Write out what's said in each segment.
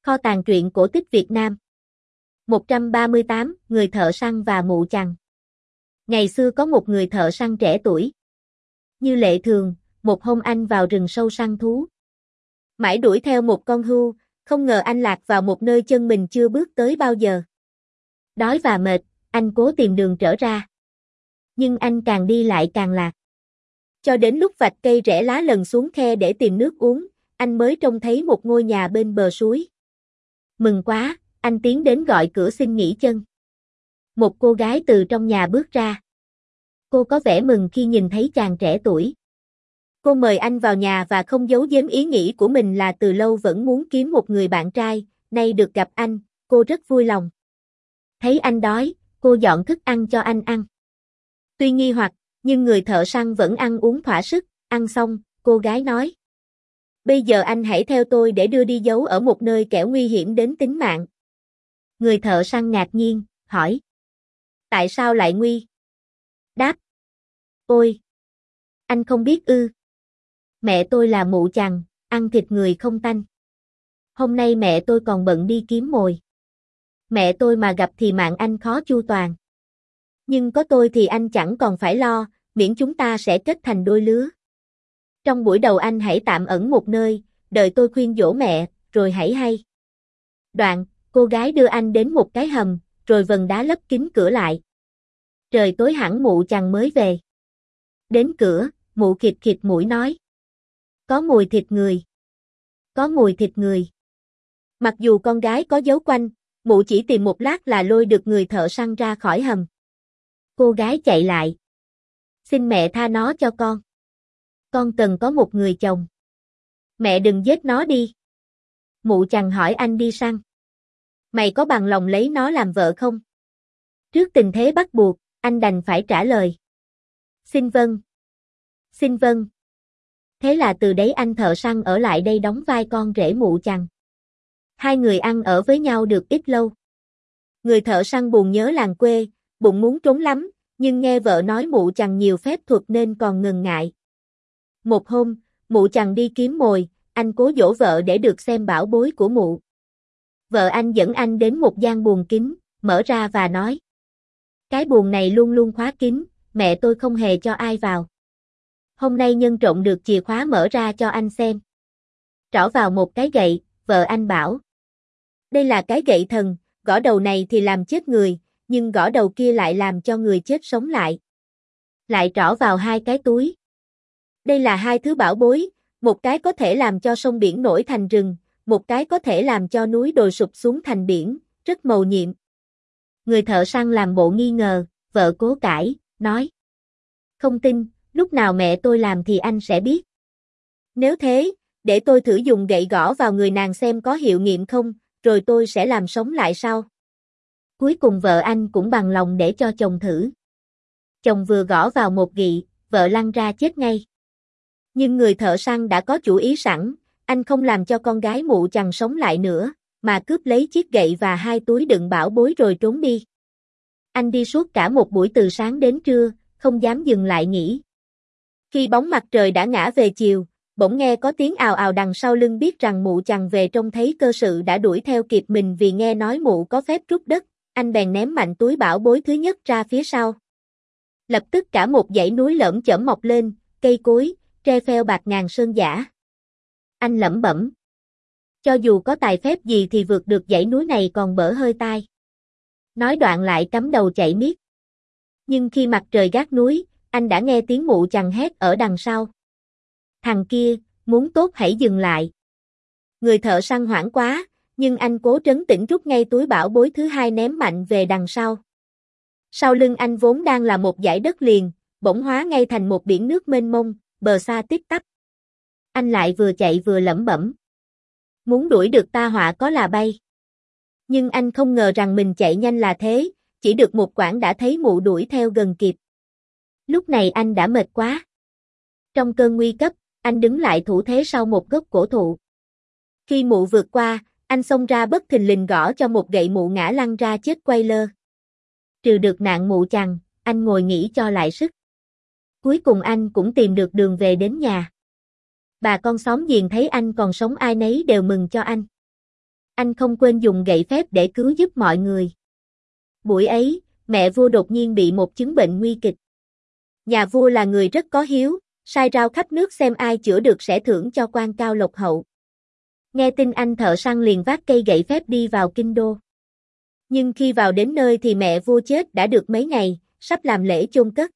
Kho tàng truyện cổ tích Việt Nam. 138, người thợ săn và mụ chằn. Ngày xưa có một người thợ săn trẻ tuổi. Như lệ thường, một hôm anh vào rừng sâu săn thú. Mãi đuổi theo một con hươu, không ngờ anh lạc vào một nơi chân mình chưa bước tới bao giờ. Đói và mệt, anh cố tìm đường trở ra. Nhưng anh càng đi lại càng lạc. Cho đến lúc vạch cây rẽ lá lần xuống khe để tìm nước uống, anh mới trông thấy một ngôi nhà bên bờ suối. Mừng quá, anh tiến đến gọi cửa xin nghỉ chân. Một cô gái từ trong nhà bước ra. Cô có vẻ mừng khi nhìn thấy chàng trẻ tuổi. Cô mời anh vào nhà và không giấu giếm ý nghĩ của mình là từ lâu vẫn muốn kiếm một người bạn trai, nay được gặp anh, cô rất vui lòng. Thấy anh đói, cô dọn thức ăn cho anh ăn. Tuy nghi hoặc, nhưng người thợ săn vẫn ăn uống thỏa sức, ăn xong, cô gái nói. Bây giờ anh hãy theo tôi để đưa đi giấu ở một nơi kẻo nguy hiểm đến tính mạng. Người thợ săn ngạc nhiên, hỏi. Tại sao lại nguy? Đáp. Ôi! Anh không biết ư. Mẹ tôi là mụ chằn, ăn thịt người không tanh. Hôm nay mẹ tôi còn bận đi kiếm mồi. Mẹ tôi mà gặp thì mạng anh khó chu toàn. Nhưng có tôi thì anh chẳng còn phải lo, miễn chúng ta sẽ kết thành đôi lứa. Trong buổi đầu anh hãy tạm ẩn một nơi, đợi tôi khuyên dỗ mẹ, rồi hãy hay. Đoạn, cô gái đưa anh đến một cái hầm, rồi vần đá lấp kín cửa lại. Trời tối hẳn mụ chằn mới về. Đến cửa, mụ khịt khịt mũi nói. Có mùi thịt người. Có mùi thịt người. Mặc dù con gái có giấu quanh, mụ chỉ tìm một lát là lôi được người thợ săn ra khỏi hầm. Cô gái chạy lại. Xin mẹ tha nó cho con. Con cần có một người chồng. Mẹ đừng giết nó đi. Mụ chằn hỏi anh đi săn. Mày có bằng lòng lấy nó làm vợ không? Trước tình thế bắt buộc, anh đành phải trả lời. Xin vâng. Xin vâng. Thế là từ đấy anh thợ săn ở lại đây đóng vai con rể mụ chằn. Hai người ăn ở với nhau được ít lâu. Người thợ săn buồn nhớ làng quê, bụng muốn trốn lắm, nhưng nghe vợ nói mụ chằn nhiều phép thuật nên còn ngần ngại. Một hôm, mụ chằn đi kiếm mồi, anh cố dỗ vợ để được xem bảo bối của mụ. Vợ anh dẫn anh đến một gian buồng kín, mở ra và nói. Cái buồng này luôn luôn khóa kín, mẹ tôi không hề cho ai vào. Hôm nay nhân trộm được chìa khóa mở ra cho anh xem. Trỏ vào một cái gậy, vợ anh bảo. Đây là cái gậy thần, gõ đầu này thì làm chết người, nhưng gõ đầu kia lại làm cho người chết sống lại. Lại trỏ vào hai cái túi. Đây là hai thứ bảo bối, một cái có thể làm cho sông biển nổi thành rừng, một cái có thể làm cho núi đồi sụp xuống thành biển, rất mầu nhiệm. Người thợ săn làm bộ nghi ngờ, vợ cố cãi, nói. Không tin, lúc nào mẹ tôi làm thì anh sẽ biết. Nếu thế, để tôi thử dùng gậy gõ vào người nàng xem có hiệu nghiệm không, rồi tôi sẽ làm sống lại sau. Cuối cùng vợ anh cũng bằng lòng để cho chồng thử. Chồng vừa gõ vào một gậy, vợ lăn ra chết ngay. Nhưng người thợ săn đã có chủ ý sẵn, anh không làm cho con gái mụ chằn sống lại nữa, mà cướp lấy chiếc gậy và hai túi đựng bảo bối rồi trốn đi. Anh đi suốt cả một buổi từ sáng đến trưa, không dám dừng lại nghỉ. Khi bóng mặt trời đã ngã về chiều, bỗng nghe có tiếng ào ào đằng sau lưng, biết rằng mụ chằn về trông thấy cơ sự đã đuổi theo kịp mình vì nghe nói mụ có phép trút đất, anh bèn ném mạnh túi bảo bối thứ nhất ra phía sau. Lập tức cả một dãy núi lởm chởm mọc lên, cây cối, tre pheo bạt ngàn sơn giả. Anh lẩm bẩm. Cho dù có tài phép gì thì vượt được dãy núi này còn bở hơi tai. Nói đoạn lại cắm đầu chạy miết. Nhưng khi mặt trời gác núi, anh đã nghe tiếng mụ chằn hét ở đằng sau. Thằng kia, muốn tốt hãy dừng lại. Người thợ săn hoảng quá, nhưng anh cố trấn tĩnh rút ngay túi bảo bối thứ hai ném mạnh về đằng sau. Sau lưng anh vốn đang là một dải đất liền, bỗng hóa ngay thành một biển nước mênh mông, bờ xa tít tắp. Anh lại vừa chạy vừa lẩm bẩm. Muốn đuổi được ta họa có là bay. Nhưng anh không ngờ rằng mình chạy nhanh là thế, chỉ được một quãng đã thấy mụ đuổi theo gần kịp. Lúc này anh đã mệt quá. Trong cơn nguy cấp, anh đứng lại thủ thế sau một gốc cổ thụ. Khi mụ vượt qua, anh xông ra bất thình lình gõ cho một gậy mụ ngã lăn ra chết quay lơ. Trừ được nạn mụ chằn, anh ngồi nghỉ cho lại sức. Cuối cùng anh cũng tìm được đường về đến nhà. Bà con xóm giềng thấy anh còn sống ai nấy đều mừng cho anh. Anh không quên dùng gậy phép để cứu giúp mọi người. Buổi ấy, mẹ vua đột nhiên bị một chứng bệnh nguy kịch. Nhà vua là người rất có hiếu, sai rao khắp nước xem ai chữa được sẽ thưởng cho quan cao lộc hậu. Nghe tin anh thợ săn liền vác cây gậy phép đi vào kinh đô. Nhưng khi vào đến nơi thì mẹ vua chết đã được mấy ngày, sắp làm lễ chôn cất.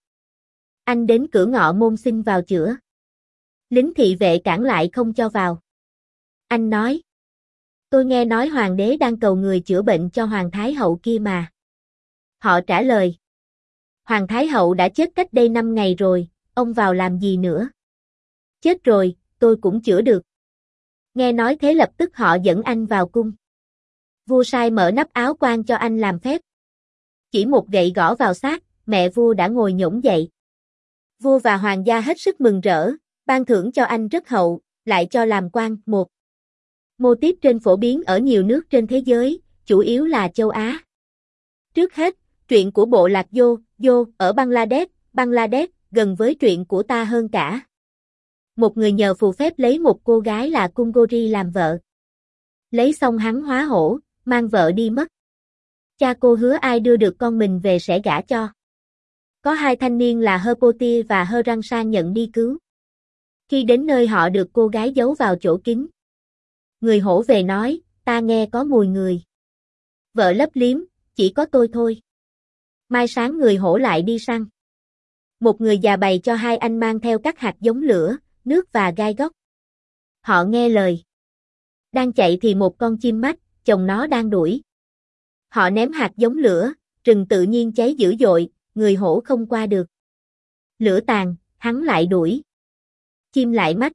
Anh đến cửa ngọ môn xin vào chữa. Lính thị vệ cản lại không cho vào. Anh nói: tôi nghe nói hoàng đế đang cầu người chữa bệnh cho hoàng thái hậu kia mà. Họ trả lời: hoàng thái hậu đã chết cách đây 5 ngày rồi, ông vào làm gì nữa? Chết rồi, tôi cũng chữa được. Nghe nói thế lập tức họ dẫn anh vào cung. Vua sai mở nắp áo quan cho anh làm phép. Chỉ một gậy gõ vào xác, mẹ vua đã ngồi nhổm dậy. Vua và hoàng gia hết sức mừng rỡ, ban thưởng cho anh rất hậu, lại cho làm quan. Một mô típ trên phổ biến ở nhiều nước trên thế giới, chủ yếu là châu Á. Trước hết, truyện của bộ lạc Yo ở Bangladesh, gần với truyện của ta hơn cả. Một người nhờ phù phép lấy một cô gái là Kungori làm vợ. Lấy xong hắn hóa hổ, mang vợ đi mất. Cha cô hứa ai đưa được con mình về sẽ gả cho. Có 2 thanh niên là Herpoti và Herangsang nhận đi cứu. Khi đến nơi họ được cô gái giấu vào chỗ kín. Người hổ về nói: ta nghe có mùi người. Vợ lấp liếm: chỉ có tôi thôi. Mai sáng người hổ lại đi săn. Một người già bày cho 2 anh mang theo các hạt giống lửa, nước và gai góc. Họ nghe lời. Đang chạy thì một con chim mách, chồng nó đang đuổi. Họ ném hạt giống lửa, rừng tự nhiên cháy dữ dội, người hổ không qua được. Lửa tàn, hắn lại đuổi. Chim lại mách.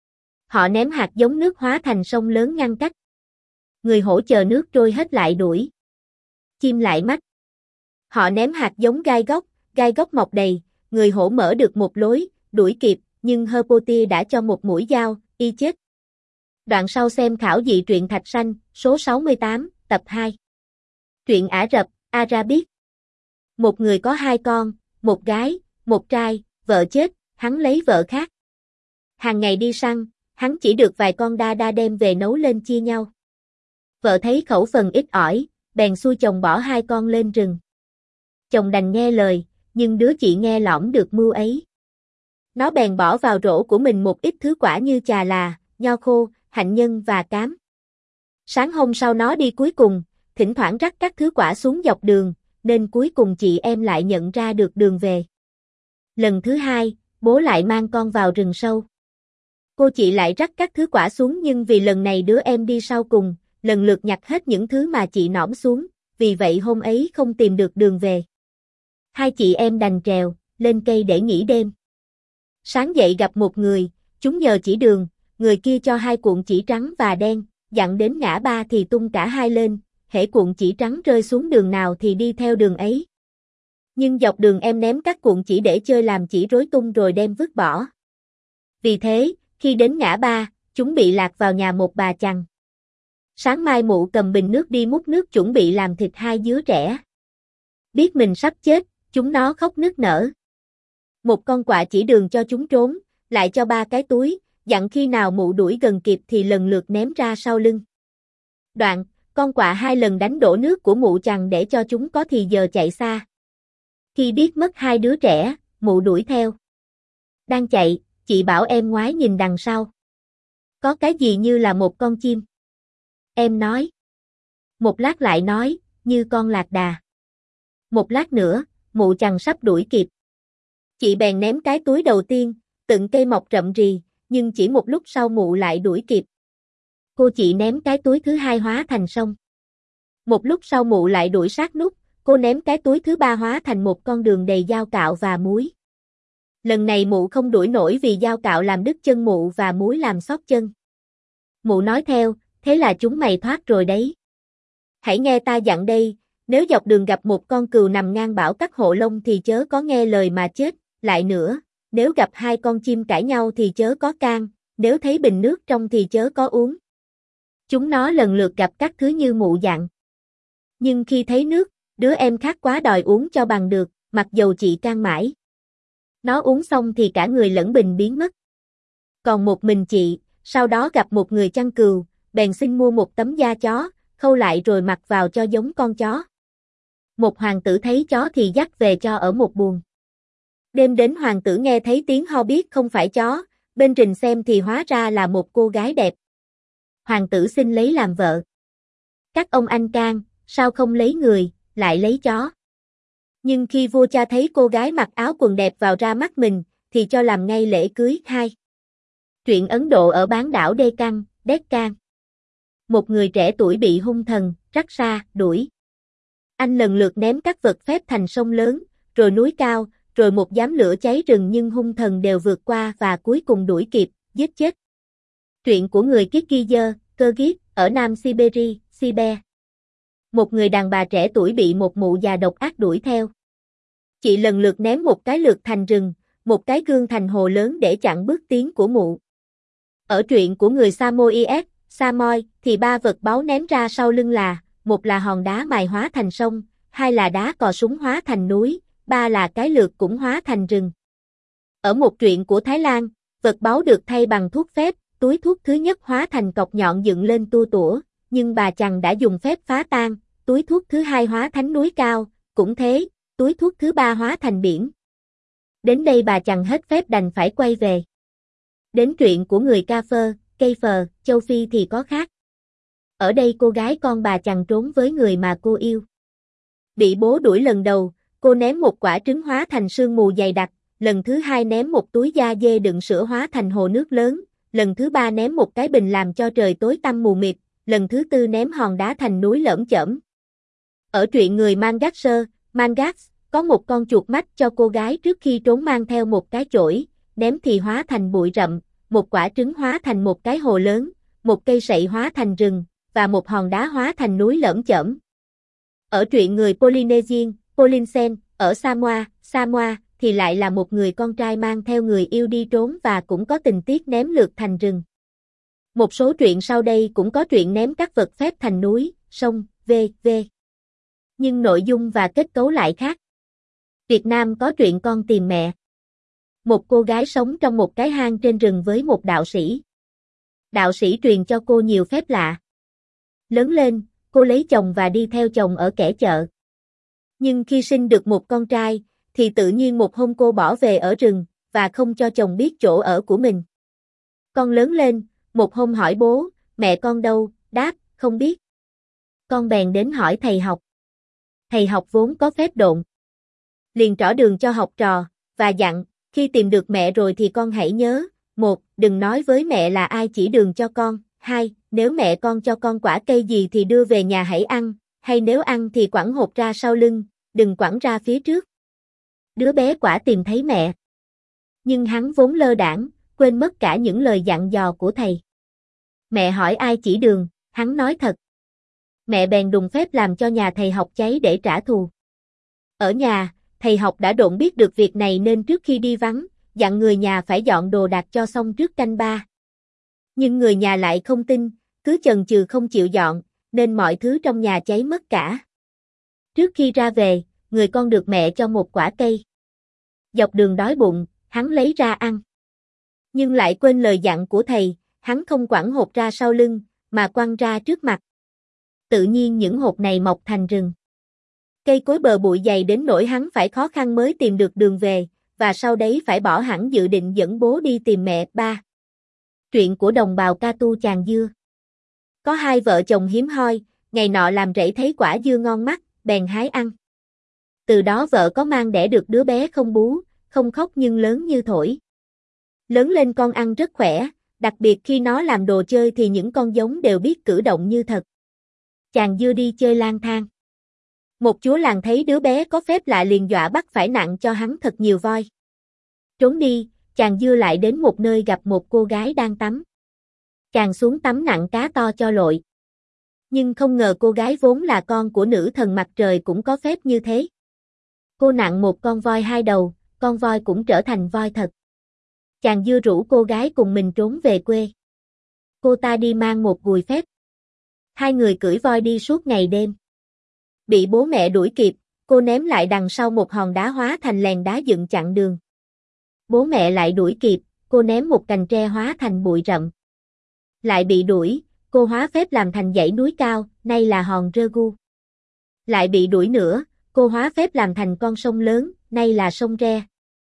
Họ ném hạt giống nước hóa thành sông lớn ngăn cách. Người hổ chờ nước trôi hết lại đuổi. Chim lại mách. Họ ném hạt giống gai góc mọc đầy, người hổ mở được một lối, đuổi kịp, nhưng Herpoti đã cho một mũi dao, y chết. Đoạn sau xem khảo dị truyện Thạch Sanh, số 68, tập 2. Truyện Ả Rập, Arabic. Một người có 2 con, một gái, một trai, vợ chết, hắn lấy vợ khác. Hàng ngày đi săn, hắn chỉ được vài con đa đem về nấu lên chia nhau. Vợ thấy khẩu phần ít ỏi, bèn xui chồng bỏ 2 con lên rừng. Chồng đành nghe lời, nhưng đứa chị nghe lỏm được mưu ấy. Nó bèn bỏ vào rổ của mình một ít thứ quả như trà là, nho khô, hạnh nhân và cám. Sáng hôm sau nó đi cuối cùng, thỉnh thoảng rắc các thứ quả xuống dọc đường, nên cuối cùng chị em lại nhận ra được đường về. Lần thứ 2, bố lại mang con vào rừng sâu. Cô chị lại rắc các thứ quả xuống nhưng vì lần này đứa em đi sau cùng, lần lượt nhặt hết những thứ mà chị nõm xuống, vì vậy hôm ấy không tìm được đường về. 2 chị em đành trèo lên cây để nghỉ đêm. Sáng dậy gặp một người, chúng nhờ chỉ đường, người kia cho 2 cuộn chỉ trắng và đen, dặn đến ngã ba thì tung cả 2 lên, hễ cuộn chỉ trắng rơi xuống đường nào thì đi theo đường ấy. Nhưng dọc đường em ném các cuộn chỉ để chơi làm chỉ rối tung rồi đem vứt bỏ. Vì thế, khi đến ngã ba, chúng bị lạc vào nhà một bà chằn. Sáng mai mụ cầm bình nước đi múc nước chuẩn bị làm thịt 2 đứa trẻ. Biết mình sắp chết, chúng nó khóc nức nở. Một con quạ chỉ đường cho chúng trốn, lại cho 3 cái túi, dặn khi nào mụ đuổi gần kịp thì lần lượt ném ra sau lưng. Đoạn, con quạ 2 lần đánh đổ nước của mụ chằn để cho chúng có thì giờ chạy xa. Khi biết mất 2 đứa trẻ, mụ đuổi theo. Đang chạy, chị bảo em ngoái nhìn đằng sau. Có cái gì như là một con chim. Em nói. Một lát lại nói, như con lạc đà. Một lát nữa, mụ chằn sắp đuổi kịp. Chị bèn ném cái túi đầu tiên, từng cây mọc rậm rì, nhưng chỉ một lúc sau mụ lại đuổi kịp. Cô chị ném cái túi thứ 2 hóa thành sông. Một lúc sau mụ lại đuổi sát nút, cô ném cái túi thứ 3 hóa thành một con đường đầy dao cạo và muối. Lần này mụ không đuổi nổi vì dao cạo làm đứt chân mụ và muối làm xót chân. Mụ nói theo, thế là chúng mày thoát rồi đấy. Hãy nghe ta dặn đây, nếu dọc đường gặp một con cừu nằm ngang bão cắt hộ lông thì chớ có nghe lời mà chết, lại nữa, nếu gặp 2 con chim cãi nhau thì chớ có can, nếu thấy bình nước trong thì chớ có uống. Chúng nó lần lượt gặp các thứ như mụ dặn. Nhưng khi thấy nước, đứa em khát quá đòi uống cho bằng được, mặc dầu chị can mãi. Nó uống xong thì cả người lẫn bình biến mất. Còn một mình chị, sau đó gặp một người chăn cừu, bèn xin mua một tấm da chó, khâu lại rồi mặc vào cho giống con chó. Một hoàng tử thấy chó thì dắt về cho ở một buồng. Đêm đến hoàng tử nghe thấy tiếng ho biết không phải chó, bên rình xem thì hóa ra là một cô gái đẹp. Hoàng tử xin lấy làm vợ. Các ông anh can, sao không lấy người, lại lấy chó. Nhưng khi vua cha thấy cô gái mặc áo quần đẹp vào ra mắt mình, thì cho làm ngay lễ cưới. 2. Truyện Ấn Độ ở bán đảo Deccan. Một người trẻ tuổi bị hung thần, Raksa, đuổi. Anh lần lượt ném các vật phép thành sông lớn, rồi núi cao, rồi một giám lửa cháy rừng nhưng hung thần đều vượt qua và cuối cùng đuổi kịp, giết chết. Truyện của người Kyrgyz, ở Nam Siberia. Một người đàn bà trẻ tuổi bị một mụ già độc ác đuổi theo. Chị lần lượt ném một cái lược thành rừng, một cái gương thành hồ lớn để chặn bước tiến của mụ. Ở truyện của người Samoyed, thì 3 vật báu ném ra sau lưng là, một là hòn đá mài hóa thành sông, 2 là đá cò súng hóa thành núi, 3 là cái lược cũng hóa thành rừng. Ở một truyện của Thái Lan, vật báu được thay bằng thuốc phép, túi thuốc thứ nhất hóa thành cọc nhọn dựng lên tua tủa, nhưng bà chằn đã dùng phép phá tan, túi thuốc thứ hai hóa thành núi cao, cũng thế, túi thuốc thứ ba hóa thành biển. Đến đây bà chằn hết phép đành phải quay về. Đến truyện của người Kafir, châu Phi thì có khác. Ở đây cô gái con bà chằn trốn với người mà cô yêu. Bị bố đuổi lần đầu, cô ném một quả trứng hóa thành sương mù dày đặc, lần thứ hai ném một túi da dê đựng sữa hóa thành hồ nước lớn, lần thứ ba ném một cái bình làm cho trời tối tăm mù mịt, lần thứ tư ném hòn đá thành núi lởm chởm. Ở truyện người Mangas, có một con chuột mách cho cô gái trước khi trốn mang theo một cái chổi, ném thì hóa thành bụi rậm, một quả trứng hóa thành một cái hồ lớn, một cây sậy hóa thành rừng, và một hòn đá hóa thành núi lởm chởm. Ở truyện người Polynesia, ở Samoa, thì lại là một người con trai mang theo người yêu đi trốn và cũng có tình tiết ném lược thành rừng. Một số truyện sau đây cũng có truyện ném các vật phép thành núi, sông, v.v. Nhưng nội dung và kết cấu lại khác. Việt Nam có truyện Con tìm mẹ. Một cô gái sống trong một cái hang trên rừng với một đạo sĩ. Đạo sĩ truyền cho cô nhiều phép lạ. Lớn lên, cô lấy chồng và đi theo chồng ở kẻ chợ. Nhưng khi sinh được một con trai, thì tự nhiên một hôm cô bỏ về ở rừng, và không cho chồng biết chỗ ở của mình. Con lớn lên, một hôm hỏi bố, mẹ con đâu, đáp, không biết. Con bèn đến hỏi thầy học. Thầy học vốn có phép độn. Liền trỏ đường cho học trò, và dặn, khi tìm được mẹ rồi thì con hãy nhớ, 1. Đừng nói với mẹ là ai chỉ đường cho con, 2. Nếu mẹ con cho con quả cây gì thì đưa về nhà hãy ăn, hay nếu ăn thì quẳng hột ra sau lưng, đừng quẳng ra phía trước. Đứa bé quả tìm thấy mẹ. Nhưng hắn vốn lơ đãng, quên mất cả những lời dặn dò của thầy. Mẹ hỏi ai chỉ đường, hắn nói thật. Mẹ bèn đùng phép làm cho nhà thầy học cháy để trả thù. Ở nhà, thầy học đã độn biết được việc này nên trước khi đi vắng, dặn người nhà phải dọn đồ đạc cho xong trước canh 3. Nhưng người nhà lại không tin, cứ chần chừ không chịu dọn, nên mọi thứ trong nhà cháy mất cả. Trước khi ra về, người con được mẹ cho một quả cây. Dọc đường đói bụng, hắn lấy ra ăn. Nhưng lại quên lời dặn của thầy, hắn không quẳng hột ra sau lưng, mà quăng ra trước mặt. Tự nhiên những hột này mọc thành rừng. Cây cối bờ bụi dày đến nỗi hắn phải khó khăn mới tìm được đường về, và sau đấy phải bỏ hẳn dự định dẫn bố đi tìm mẹ. 3. Truyện của đồng bào Ca Tu Chàng Dưa. Có hai vợ chồng hiếm hoi, ngày nọ làm rẫy thấy quả dưa ngon mắt, bèn hái ăn. Từ đó vợ có mang đẻ được đứa bé không bú, không khóc nhưng lớn như thổi. Lớn lên con ăn rất khỏe, đặc biệt khi nó làm đồ chơi thì những con giống đều biết cử động như thật. Chàng dưa đi chơi lang thang. Một chúa làng thấy đứa bé có phép lạ liền dọa bắt phải nặng cho hắn thật nhiều voi. Trốn đi, chàng dưa lại đến một nơi gặp một cô gái đang tắm. Chàng xuống tắm nặng cá to cho lội. Nhưng không ngờ cô gái vốn là con của nữ thần mặt trời cũng có phép như thế. Cô nặng một con voi 2 đầu, con voi cũng trở thành voi thật. Chàng dưa rủ cô gái cùng mình trốn về quê. Cô ta đi mang một gùi phép. Hai người cưỡi voi đi suốt ngày đêm. Bị bố mẹ đuổi kịp, cô ném lại đằng sau một hòn đá hóa thành lèn đá dựng chặn đường. Bố mẹ lại đuổi kịp, cô ném một cành tre hóa thành bụi rậm. Lại bị đuổi, cô hóa phép làm thành dãy núi cao, nay là hòn Rơ Gu. Lại bị đuổi nữa, cô hóa phép làm thành con sông lớn, nay là sông Re.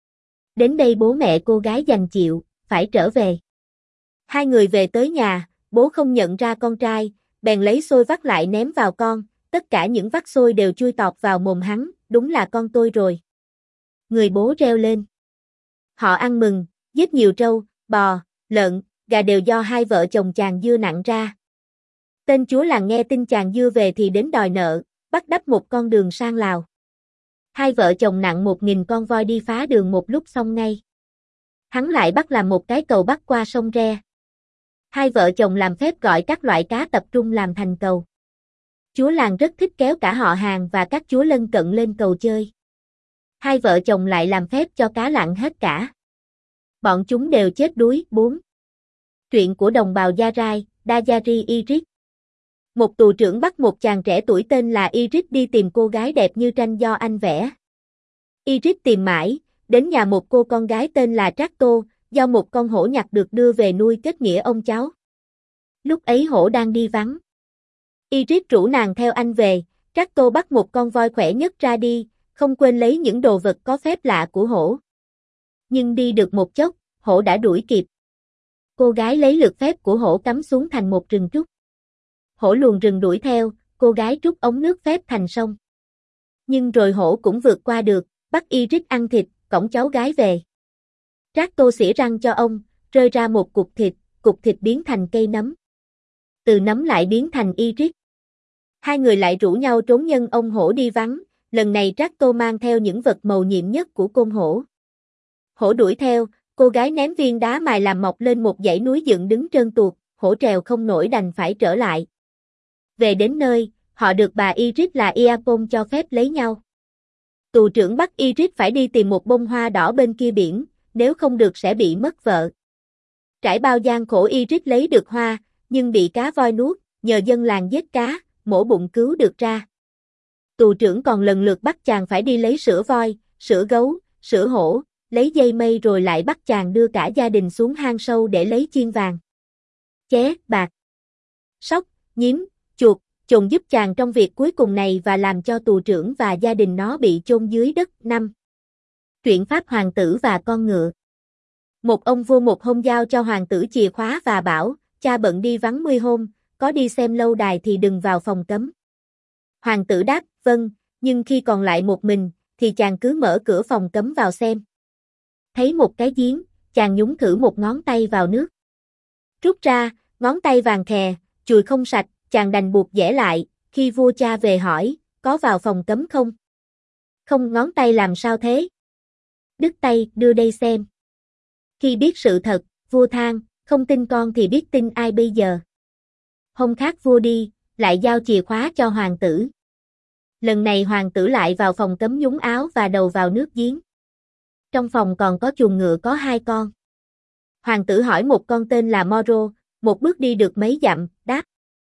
Đến đây bố mẹ cô gái đành chịu, phải trở về. Hai người về tới nhà, bố không nhận ra con trai, bèn lấy xôi vắt lại ném vào con, tất cả những vắt xôi đều chui tọt vào mồm hắn, đúng là con tôi rồi. Người bố reo lên. Họ ăn mừng, giết nhiều trâu, bò, lợn, gà đều do hai vợ chồng chàng Dưa nặng ra. Tên chúa làng nghe tin chàng Dưa về thì đến đòi nợ, bắt đắp một con đường sang Lào. Hai vợ chồng nặng 1.000 con voi đi phá đường một lúc xong ngay. Hắn lại bắt làm một cái cầu bắc qua sông Re. Hai vợ chồng làm phép gọi các loại cá tập trung làm thành cầu. Chúa làng rất thích kéo cả họ hàng và các chúa lân cận lên cầu chơi. Hai vợ chồng lại làm phép cho cá lặn hết cả. Bọn chúng đều chết đuối. 4. Truyện của đồng bào Gia Rai, Dayari Irit. Một tù trưởng bắt một chàng trẻ tuổi tên là Irit đi tìm cô gái đẹp như tranh do anh vẽ. Irit tìm mãi, đến nhà một cô con gái tên là Tracto, do một con hổ nhặt được đưa về nuôi kết nghĩa ông cháu. Lúc ấy hổ đang đi vắng. Irit rủ nàng theo anh về, Tracto bắt một con voi khỏe nhất ra đi, không quên lấy những đồ vật có phép lạ của hổ. Nhưng đi được một chốc, hổ đã đuổi kịp. Cô gái lấy lược phép của hổ cắm xuống thành một rừng trúc. Hổ luồn rừng đuổi theo, cô gái trút ống nước phép thành sông. Nhưng rồi hổ cũng vượt qua được, bắt Irit ăn thịt, cõng cháu gái về. Tracto xỉa răng cho ông, rơi ra một cục thịt biến thành cây nấm. Từ nấm lại biến thành Irit. Hai người lại rủ nhau trốn nhân ông hổ đi vắng, lần này Tracto mang theo những vật mầu nhiệm nhất của côn hổ. Hổ đuổi theo, cô gái ném viên đá mài làm mọc lên một dãy núi dựng đứng trơn tuột, hổ trèo không nổi đành phải trở lại. Về đến nơi, họ được bà Irit là Iapon cho phép lấy nhau. Tù trưởng bắt Irit phải đi tìm một bông hoa đỏ bên kia biển, nếu không được sẽ bị mất vợ. Trải bao gian khổ Irit lấy được hoa, nhưng bị cá voi nuốt, nhờ dân làng giết cá, mổ bụng cứu được ra. Tù trưởng còn lần lượt bắt chàng phải đi lấy sữa voi, sữa gấu, sữa hổ, lấy dây mây rồi lại bắt chàng đưa cả gia đình xuống hang sâu để lấy chiên vàng, ché, bạc, sóc, nhím, chuột, chồn giúp chàng trong việc cuối cùng này và làm cho tù trưởng và gia đình nó bị chôn dưới đất. 5. Truyện Pháp Hoàng tử và con ngựa. Một ông vua một hôm giao cho hoàng tử chìa khóa và bảo, cha bận đi vắng 10 hôm, có đi xem lâu đài thì đừng vào phòng cấm. Hoàng tử đáp, vâng, nhưng khi còn lại một mình, thì chàng cứ mở cửa phòng cấm vào xem. Thấy một cái giếng, chàng nhúng thử một ngón tay vào nước. Rút ra, ngón tay vàng khè, chùi không sạch, chàng đành buộc giẻ lại, khi vua cha về hỏi, có vào phòng cấm không? Không, ngón tay làm sao thế? Đứt tay, đưa đây xem. Khi biết sự thật, vua than, không tin con thì biết tin ai bây giờ? Hôm khác vua đi, lại giao chìa khóa cho hoàng tử. Lần này hoàng tử lại vào phòng cấm nhúng áo và đầu vào nước giếng. Trong phòng còn có chuồng ngựa có 2 con. Hoàng tử hỏi một con tên là Moro, một bước đi được mấy dặm, đáp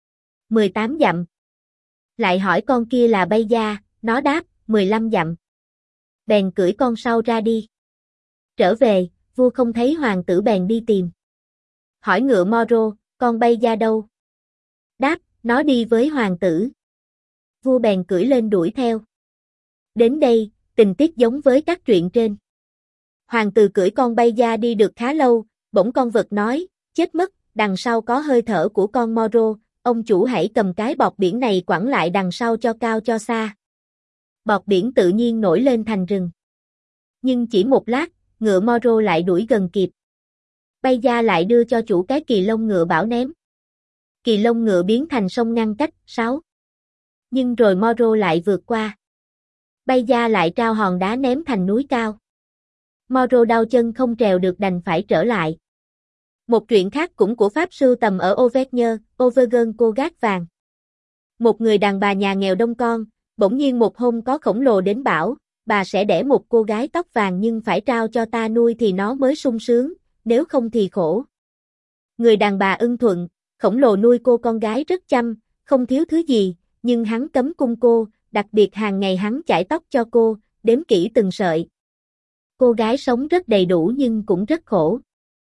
18 dặm. Lại hỏi con kia là Bay Gia, nó đáp 15 dặm. Bèn cưỡi con sau ra đi. Trở về, vua không thấy hoàng tử bèn đi tìm. Hỏi ngựa Moro, con Bay Gia đâu? Đáp, nó đi với hoàng tử. Vua bèn cưỡi lên đuổi theo. Đến đây, tình tiết giống với các truyện trên. Hoàng tử cưỡi con Bay Gia đi được khá lâu, bỗng con vật nói, chết mất, đằng sau có hơi thở của con Moro, ông chủ hãy cầm cái bọt biển này quẳng lại đằng sau cho cao cho xa. Bọt biển tự nhiên nổi lên thành rừng. Nhưng chỉ một lát, ngựa Moro lại đuổi gần kịp. Bay Gia lại đưa cho chủ cái kỳ lông ngựa bảo ném. Kỳ lông ngựa biến thành sông ngăn cách. 6. Nhưng rồi Moro lại vượt qua. Bay Gia lại trao hòn đá ném thành núi cao. Moro đau chân không trèo được đành phải trở lại. Một truyện khác cũng của Pháp sưu tầm ở Auvergne, Auvergne cô gác vàng. Một người đàn bà nhà nghèo đông con, bỗng nhiên một hôm có khổng lồ đến bảo, bà sẽ đẻ một cô gái tóc vàng nhưng phải trao cho ta nuôi thì nó mới sung sướng, nếu không thì khổ. Người đàn bà ưng thuận, khổng lồ nuôi cô con gái rất chăm, không thiếu thứ gì, nhưng hắn cấm cung cô, đặc biệt hàng ngày hắn chải tóc cho cô, đếm kỹ từng sợi. Cô gái sống rất đầy đủ nhưng cũng rất khổ.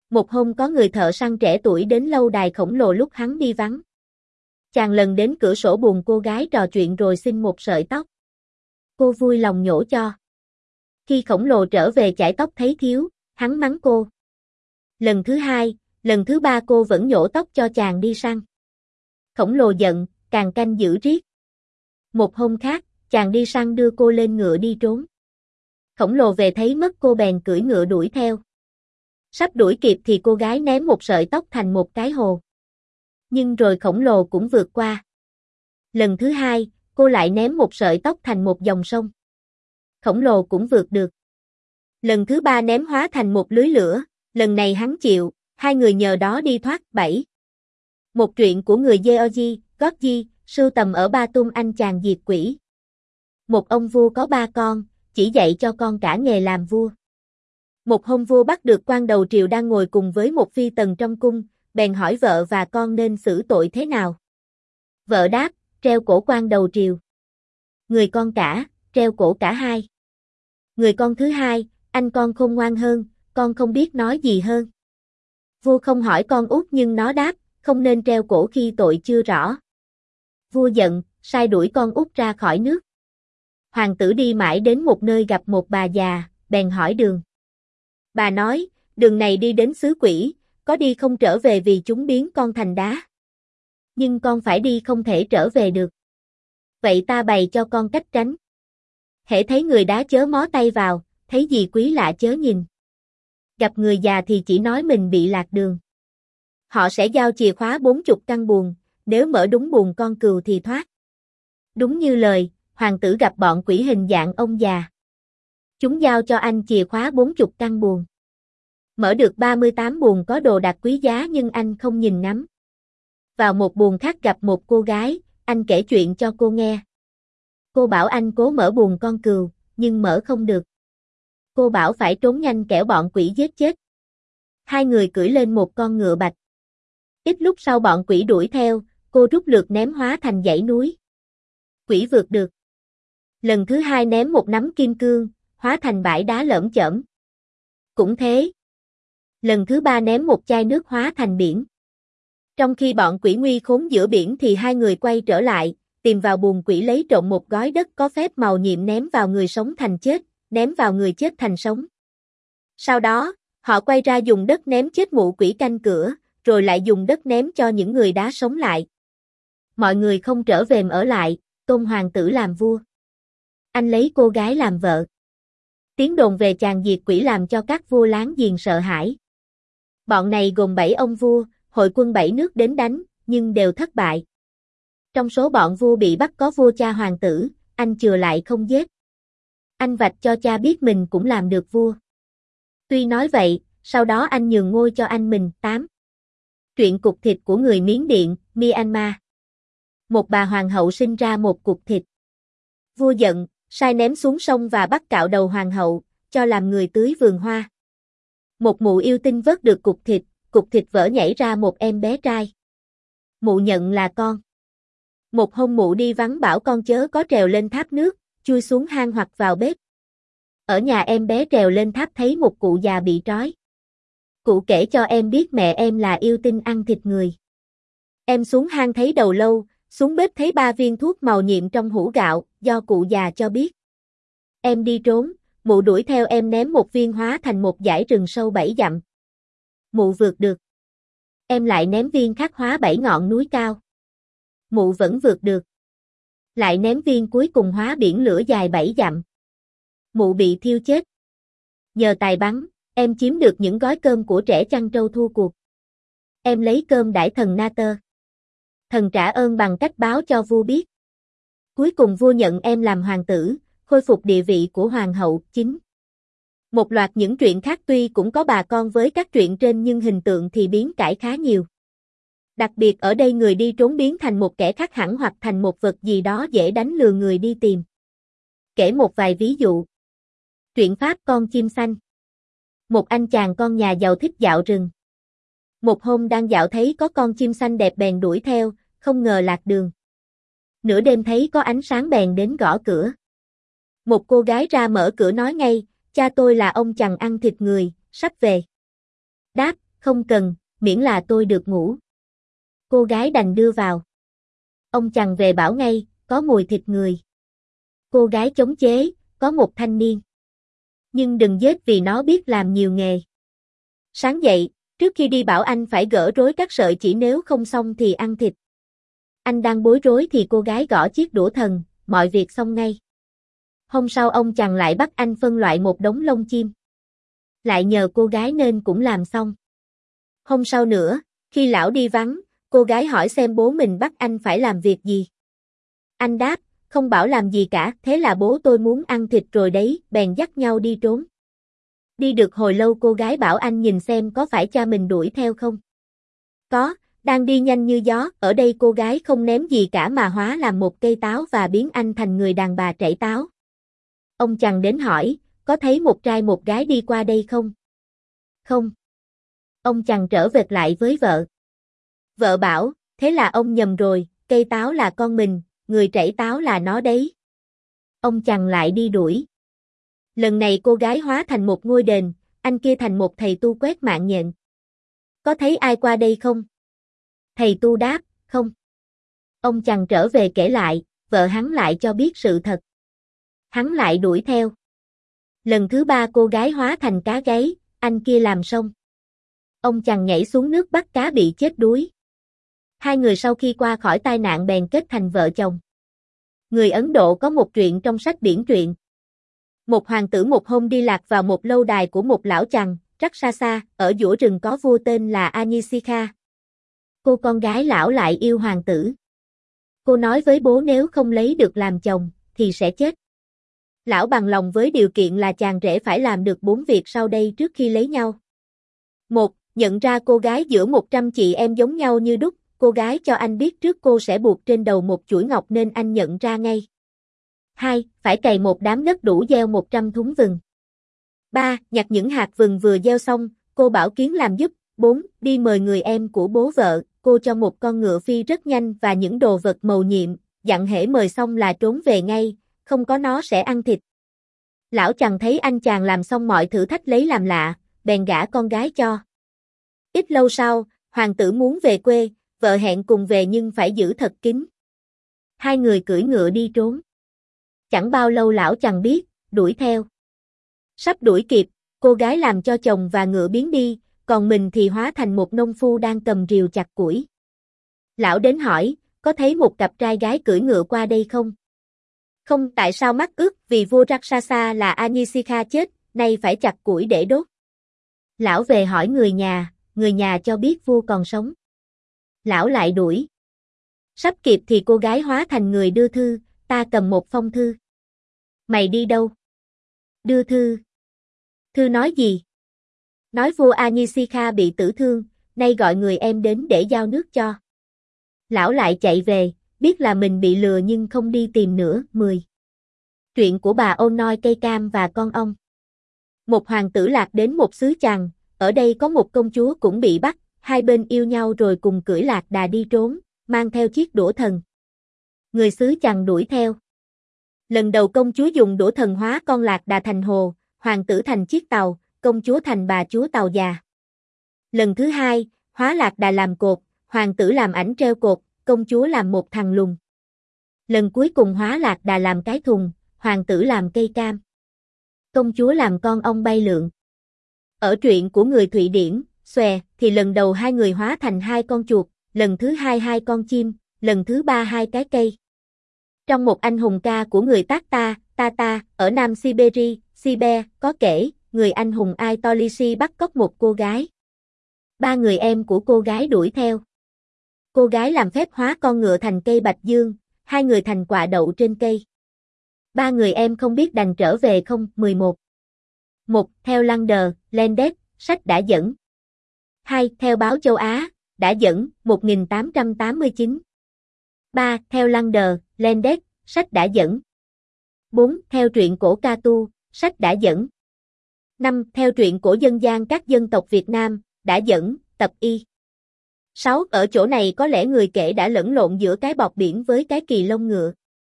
Một hôm có người thợ săn trẻ tuổi đến lâu đài khổng lồ lúc hắn đi vắng. Chàng lần đến cửa sổ buồn cô gái trò chuyện rồi xin một sợi tóc. Cô vui lòng nhổ cho. Khi khổng lồ trở về chải tóc thấy thiếu, hắn mắng cô. Lần thứ hai, lần thứ ba cô vẫn nhổ tóc cho chàng đi săn. Khổng lồ giận, càng canh giữ riết. Một hôm khác, chàng đi săn đưa cô lên ngựa đi trốn. Khổng lồ về thấy mất cô bèn cưỡi ngựa đuổi theo. Sắp đuổi kịp thì cô gái ném một sợi tóc thành một cái hồ. Nhưng rồi khổng lồ cũng vượt qua. Lần thứ hai, cô lại ném một sợi tóc thành một dòng sông. Khổng lồ cũng vượt được. Lần thứ ba ném hóa thành một lưới lửa, lần này hắn chịu, hai người nhờ đó đi thoát bẫy. Một truyện của người Georgi, Georgi, sưu tầm ở Ba Tung Anh chàng diệt quỷ. Một ông vua có ba con, chỉ dạy cho con cả nghề làm vua. Một hôm vua bắt được quan đầu triều đang ngồi cùng với một phi tần trong cung, bèn hỏi vợ và con nên xử tội thế nào. Vợ đáp, treo cổ quan đầu triều. Người con cả, treo cổ cả hai. Người con thứ hai, anh con khôn ngoan hơn, con không biết nói gì hơn. Vua không hỏi con út nhưng nó đáp, không nên treo cổ khi tội chưa rõ. Vua giận, sai đuổi con út ra khỏi nước. Hoàng tử đi mãi đến một nơi gặp một bà già, bèn hỏi đường. Bà nói, đường này đi đến xứ quỷ, có đi không trở về vì chúng biến con thành đá. Nhưng con phải đi không thể trở về được. Vậy ta bày cho con cách tránh. Hễ thấy người đá chớ mó tay vào, thấy gì quý lạ chớ nhìn. Gặp người già thì chỉ nói mình bị lạc đường. Họ sẽ giao chìa khóa 40 căn buồng, nếu mở đúng buồng con cừu thì thoát. Đúng như lời, hoàng tử gặp bọn quỷ hình dạng ông già. Chúng giao cho anh chìa khóa 40 căn buồng. Mở được 38 buồng có đồ đạc quý giá nhưng anh không nhìn ngắm. Vào một buồng khác gặp một cô gái, anh kể chuyện cho cô nghe. Cô bảo anh cố mở buồng con cừu, nhưng mở không được. Cô bảo phải trốn nhanh kẻo bọn quỷ giết chết. Hai người cưỡi lên một con ngựa bạch. Ít lúc sau bọn quỷ đuổi theo, cô rút lượt ném hóa thành dãy núi. Quỷ vượt được. Lần thứ hai ném một nắm kim cương, hóa thành bãi đá lởm chởm. Cũng thế. Lần thứ ba ném một chai nước hóa thành biển. Trong khi bọn quỷ nguy khốn giữa biển thì hai người quay trở lại, tìm vào buồng quỷ lấy trộm một gói đất có phép màu nhiệm ném vào người sống thành chết, ném vào người chết thành sống. Sau đó, họ quay ra dùng đất ném chết mụ quỷ canh cửa, rồi lại dùng đất ném cho những người đã sống lại. Mọi người không trở về ở lại, tôn hoàng tử làm vua. Anh lấy cô gái làm vợ. Tiếng đồn về chàng diệt quỷ làm cho các vua láng giềng sợ hãi. Bọn này gồm 7 ông vua, hội quân 7 nước đến đánh, nhưng đều thất bại. Trong số bọn vua bị bắt có vua cha hoàng tử, anh chừa lại không giết. Anh vạch cho cha biết mình cũng làm được vua. Tuy nói vậy, sau đó anh nhường ngôi cho anh mình. 8. Truyện cục thịt của người Miến Điện, Myanmar. Một bà hoàng hậu sinh ra một cục thịt. Vua giận, sai ném xuống sông và bắt cạo đầu hoàng hậu, cho làm người tưới vườn hoa. Một mụ yêu tinh vớt được cục thịt vỡ nhảy ra một em bé trai. Mụ nhận là con. Một hôm mụ đi vắng bảo con chớ có trèo lên tháp nước, chui xuống hang hoặc vào bếp. Ở nhà em bé trèo lên tháp thấy một cụ già bị trói. Cụ kể cho em biết mẹ em là yêu tinh ăn thịt người. Em xuống hang thấy đầu lâu, xuống bếp thấy 3 viên thuốc màu nhiệm trong hũ gạo, do cụ già cho biết. Em đi trốn, mụ đuổi theo em ném một viên hóa thành một dải rừng sâu 7 dặm. Mụ vượt được. Em lại ném viên khác hóa 7 ngọn núi cao. Mụ vẫn vượt được. Lại ném viên cuối cùng hóa biển lửa dài 7 dặm. Mụ bị thiêu chết. Nhờ tài bắn, em chiếm được những gói cơm của trẻ chăn trâu thua cuộc. Em lấy cơm đãi thần Na-tơ. Thần trả ơn bằng cách báo cho vua biết. Cuối cùng vua nhận em làm hoàng tử, khôi phục địa vị của hoàng hậu. 9. Một loạt những truyện khác tuy cũng có bà con với các truyện trên nhưng hình tượng thì biến cải khá nhiều. Đặc biệt ở đây người đi trốn biến thành một kẻ khác hẳn hoặc thành một vật gì đó dễ đánh lừa người đi tìm. Kể một vài ví dụ. Truyện Pháp con chim xanh. Một anh chàng con nhà giàu thích dạo rừng. Một hôm đang dạo thấy có con chim xanh đẹp bèn đuổi theo, không ngờ lạc đường. Nửa đêm thấy có ánh sáng bèn đến gõ cửa. Một cô gái ra mở cửa nói ngay, cha tôi là ông chằn ăn thịt người, sắp về. Đáp, không cần, miễn là tôi được ngủ. Cô gái đành đưa vào. Ông chằn về bảo ngay, có mùi thịt người. Cô gái chống chế, có một thanh niên. Nhưng đừng giết vì nó biết làm nhiều nghề. Sáng dậy, trước khi đi bảo anh phải gỡ rối các sợi chỉ nếu không xong thì ăn thịt. Anh đang bối rối thì cô gái gõ chiếc đũa thần, mọi việc xong ngay. Hôm sau ông chằn lại bắt anh phân loại một đống lông chim. Lại nhờ cô gái nên cũng làm xong. Hôm sau nữa, khi lão đi vắng, cô gái hỏi xem bố mình bắt anh phải làm việc gì. Anh đáp, không bảo làm gì cả, thế là bố tôi muốn ăn thịt rồi đấy, bèn dắt nhau đi trốn. Đi được hồi lâu cô gái bảo anh nhìn xem có phải cha mình đuổi theo không. Có, đang đi nhanh như gió, ở đây cô gái không ném gì cả mà hóa làm một cây táo và biến anh thành người đàn bà trảy táo. Ông chằn đến hỏi, có thấy một trai một gái đi qua đây không? Không. Ông chằn trở về lại với vợ. Vợ bảo, thế là ông nhầm rồi, cây táo là con mình, người trảy táo là nó đấy. Ông chằn lại đi đuổi. Lần này cô gái hóa thành một ngôi đền, anh kia thành một thầy tu quét mạng nhện. Có thấy ai qua đây không? Thầy tu đáp, không. Ông chằn trở về kể lại, vợ hắn lại cho biết sự thật. Hắn lại đuổi theo. Lần thứ ba cô gái hóa thành cá gáy, anh kia làm xong. Ông chằn nhảy xuống nước bắt cá bị chết đuối. Hai người sau khi qua khỏi tai nạn bèn kết thành vợ chồng. Người Ấn Độ có một truyện trong sách biển truyện. Một hoàng tử một hôm đi lạc vào một lâu đài của một lão chằn, Rakshasa, ở giữa rừng có vua tên là Anishika. Cô con gái lão lại yêu hoàng tử. Cô nói với bố nếu không lấy được làm chồng, thì sẽ chết. Lão bằng lòng với điều kiện là chàng rể phải làm được 4 việc sau đây trước khi lấy nhau. 1. Nhận ra cô gái giữa 100 chị em giống nhau như đúc, cô gái cho anh biết trước cô sẽ buộc trên đầu một chuỗi ngọc nên anh nhận ra ngay. 2. Phải cày một đám đất đủ gieo 100 thúng vừng. 3. Nhặt những hạt vừng vừa gieo xong, cô bảo Kiến làm giúp. 4. Đi mời người em của bố vợ, cô cho một con ngựa phi rất nhanh và những đồ vật mầu nhiệm, dặn hễ mời xong là trốn về ngay, không có nó sẽ ăn thịt. Lão chằn thấy anh chàng làm xong mọi thử thách lấy làm lạ, bèn gả con gái cho. Ít lâu sau, hoàng tử muốn về quê, vợ hẹn cùng về nhưng phải giữ thật kín. Hai người cưỡi ngựa đi trốn. Chẳng bao lâu lão chằn biết, đuổi theo. Sắp đuổi kịp, cô gái làm cho chồng và ngựa biến đi, còn mình thì hóa thành một nông phu đang cầm rìu chặt củi. Lão đến hỏi, có thấy một cặp trai gái cưỡi ngựa qua đây không? Không, tại sao mắt ướt vì vua Rakshasa là Anishika chết, nay phải chặt củi để đốt. Lão về hỏi người nhà cho biết vua còn sống. Lão lại đuổi. Sắp kịp thì cô gái hóa thành người đưa thư, ta cầm một phong thư. Mày đi đâu? Đưa thư. Thư nói gì? Nói vua Anishika bị tử thương, nay gọi người em đến để giao nước cho. Lão lại chạy về, biết là mình bị lừa nhưng không đi tìm nữa. 10. Truyện của bà Ôn Noi Cây Cam và Con Ong. Một hoàng tử lạc đến một xứ chằn, ở đây có một công chúa cũng bị bắt, hai bên yêu nhau rồi cùng cưỡi lạc đà đi trốn, mang theo chiếc đũa thần. Người xứ chằn đuổi theo. Lần đầu công chúa dùng đũa thần hóa con lạc đà thành hồ, hoàng tử thành chiếc tàu, công chúa thành bà chúa tàu già. Lần thứ hai, hóa lạc đà làm cột, hoàng tử làm ảnh treo cột, công chúa làm một thằng lùn. Lần cuối cùng hóa lạc đà làm cái thùng, hoàng tử làm cây cam. Công chúa làm con ong bay lượn. Ở truyện của người Thụy Điển, Xòe, thì lần đầu hai người hóa thành hai con chuột, lần thứ hai hai con chim, lần thứ ba hai cái cây. Trong một anh hùng ca của người Tata, ở Nam Siberia, có kể, người anh hùng Aitolisi bắt cóc một cô gái. Ba người em của cô gái đuổi theo. Cô gái làm phép hóa con ngựa thành cây bạch dương, hai người thành quả đậu trên cây. Ba người em không biết đành trở về không. 11. 1. Theo Lander, Landes, sách đã dẫn. 2. Theo báo châu Á, đã dẫn, 1889. 3. Theo Lander, Landes, sách đã dẫn. 4. Theo truyện cổ Catu, sách đã dẫn. 5. Theo truyện cổ dân gian các dân tộc Việt Nam, đã dẫn, tập y. 6. Ở chỗ này có lẽ người kể đã lẫn lộn giữa cái bọt biển với cái kỳ lông ngựa.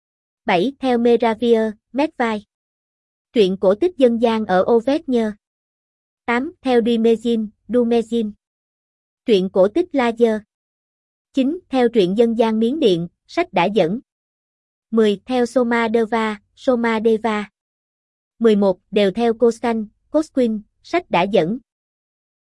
7. Theo Meravier, Medvai. Truyện cổ tích dân gian ở Auvergne. 8. Theo Dumezin, Truyện cổ tích La Dơ. 9. Theo truyện dân gian Miến Điện, sách đã dẫn. 10. Theo Somadeva, Somadeva. 11. Đều theo Coscan, Cosquin, sách đã dẫn.